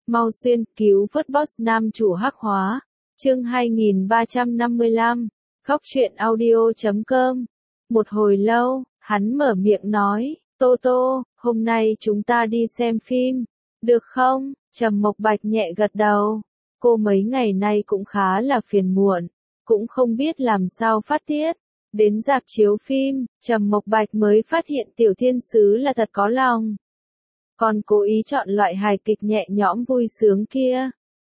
Mau xuyên cứu vớt boss nam chủ hắc hóa. Chương 2355. Góc truyện audio.com. Một hồi lâu, hắn mở miệng nói, Tô Tô, hôm nay chúng ta đi xem phim, được không? Trầm Mộc Bạch nhẹ gật đầu. Cô mấy ngày nay cũng khá là phiền muộn, cũng không biết làm sao phát tiết. Đến rạp chiếu phim, Trầm Mộc Bạch mới phát hiện Tiểu Thiên Sứ là thật có lòng. Còn cố ý chọn loại hài kịch nhẹ nhõm vui sướng kia.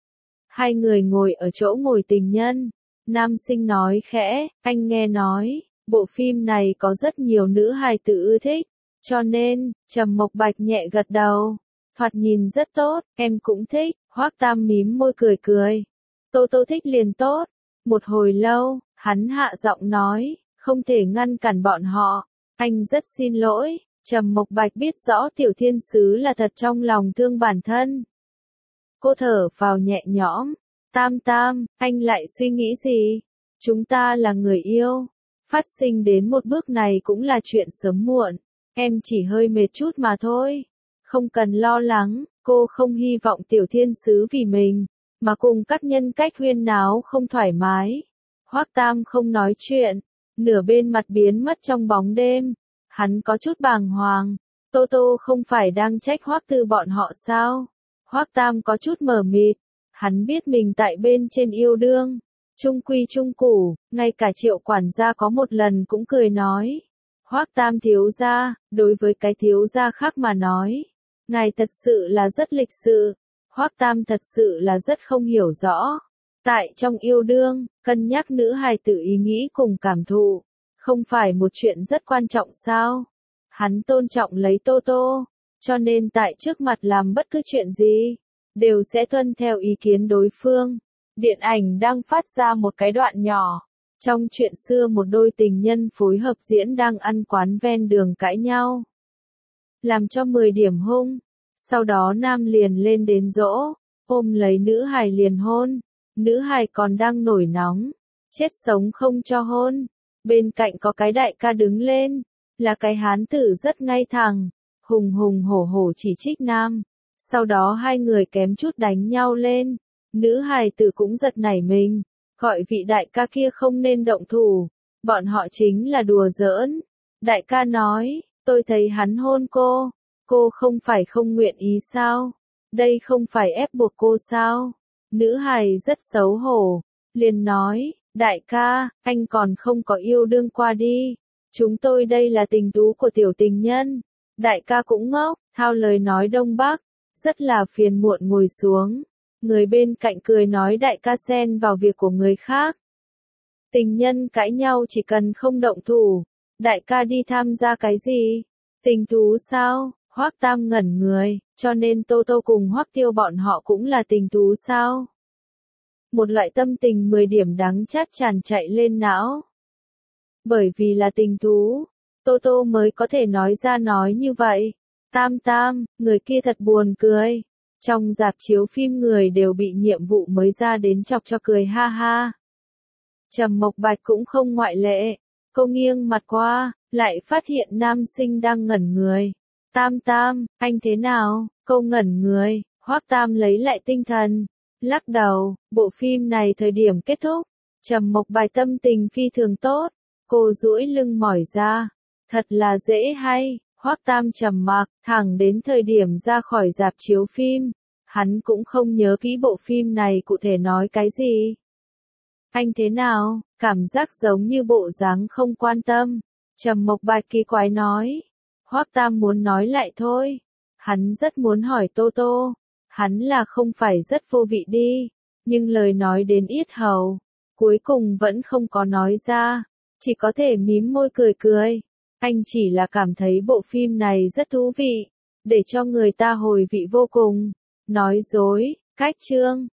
Hai người ngồi ở chỗ ngồi tình nhân. Nam sinh nói khẽ, anh nghe nói, bộ phim này có rất nhiều nữ hài tử ưa thích. Cho nên, Trầm Mộc Bạch nhẹ gật đầu. Thoạt nhìn rất tốt, em cũng thích. Hoắc Tam mím môi cười cười. Tô Tô thích liền tốt. Một hồi lâu, hắn hạ giọng nói, không thể ngăn cản bọn họ. Anh rất xin lỗi. Trầm Mộc Bạch biết rõ Tiểu Thiên Sứ là thật trong lòng thương bản thân. Cô thở phào nhẹ nhõm. Tam Tam, anh lại suy nghĩ gì? Chúng ta là người yêu. Phát sinh đến một bước này cũng là chuyện sớm muộn. Em chỉ hơi mệt chút mà thôi. Không cần lo lắng, cô không hy vọng Tiểu Thiên Sứ vì mình, mà cùng các nhân cách huyên náo không thoải mái. Hoắc Tam không nói chuyện, nửa bên mặt biến mất trong bóng đêm. Hắn có chút bàng hoàng. Tô Tô không phải đang trách Hoắc Tư bọn họ sao? Hoắc Tam có chút mờ mịt. Hắn biết mình tại bên trên yêu đương. Trung quy trung củ, ngay cả Triệu quản gia có một lần cũng cười nói. Hoắc Tam thiếu gia, đối với cái thiếu gia khác mà nói. Ngài thật sự là rất lịch sự. Hoắc Tam thật sự là rất không hiểu rõ. Tại trong yêu đương, cân nhắc nữ hài tử ý nghĩ cùng cảm thụ. Không phải một chuyện rất quan trọng sao? Hắn tôn trọng lấy Tô Tô, cho nên tại trước mặt làm bất cứ chuyện gì, đều sẽ tuân theo ý kiến đối phương. Điện ảnh đang phát ra một cái đoạn nhỏ. Trong chuyện xưa một đôi tình nhân phối hợp diễn đang ăn quán ven đường cãi nhau. Làm cho 10 điểm hung. Sau đó nam liền lên đến dỗ, ôm lấy nữ hài liền hôn. Nữ hài còn đang nổi nóng, chết sống không cho hôn. Bên cạnh có cái đại ca đứng lên, là cái hán tử rất ngay thẳng, hùng hùng hổ hổ chỉ trích nam. Sau đó hai người kém chút đánh nhau lên. Nữ hài tử cũng giật nảy mình, gọi vị đại ca kia không nên động thủ, bọn họ chính là đùa giỡn. Đại ca nói, tôi thấy hắn hôn cô không phải không nguyện ý sao? Đây không phải ép buộc cô sao? Nữ hài rất xấu hổ, liền nói, đại ca, anh còn không có yêu đương qua đi. Chúng tôi đây là tình tú của tiểu tình nhân. Đại ca cũng ngốc, thao lời nói Đông Bắc, rất là phiền muộn ngồi xuống. Người bên cạnh cười nói đại ca xen vào việc của người khác. Tình nhân cãi nhau chỉ cần không động thủ. Đại ca đi tham gia cái gì? Tình tú sao? Hoắc Tam ngẩn người, cho nên Tô Tô cùng Hoắc Tiêu bọn họ cũng là tình tú sao? Một loại tâm tình 10 điểm đắng chát tràn chạy lên não. Bởi vì là tình tú, Tô Tô mới có thể nói ra nói như vậy. Tam Tam, người kia thật buồn cười. Trong rạp chiếu phim người đều bị nhiệm vụ mới ra đến chọc cho cười ha ha. Trầm Mộc Bạch cũng không ngoại lệ. Cô nghiêng mặt qua, lại phát hiện nam sinh đang ngẩn người. Tam Tam, anh thế nào? Cô ngẩn người. Hoắc Tam lấy lại tinh thần, lắc đầu. Bộ phim này thời điểm kết thúc, Trầm Mộc Bạch tâm tình phi thường tốt. Cô duỗi lưng mỏi ra, thật là dễ hay. Hoắc Tam trầm mặc, thẳng đến thời điểm ra khỏi rạp chiếu phim, hắn cũng không nhớ kỹ bộ phim này cụ thể nói cái gì. Anh thế nào? Cảm giác giống như bộ dáng không quan tâm. Trầm Mộc Bạch kỳ quái nói. Hoắc Tam muốn nói lại thôi. Hắn rất muốn hỏi Tô Tô. Hắn là không phải rất vô vị đi, nhưng lời nói đến yết hầu, cuối cùng vẫn không có nói ra, chỉ có thể mím môi cười cười. Anh chỉ là cảm thấy bộ phim này rất thú vị, để cho người ta hồi vị vô cùng. Nói dối, cách chương.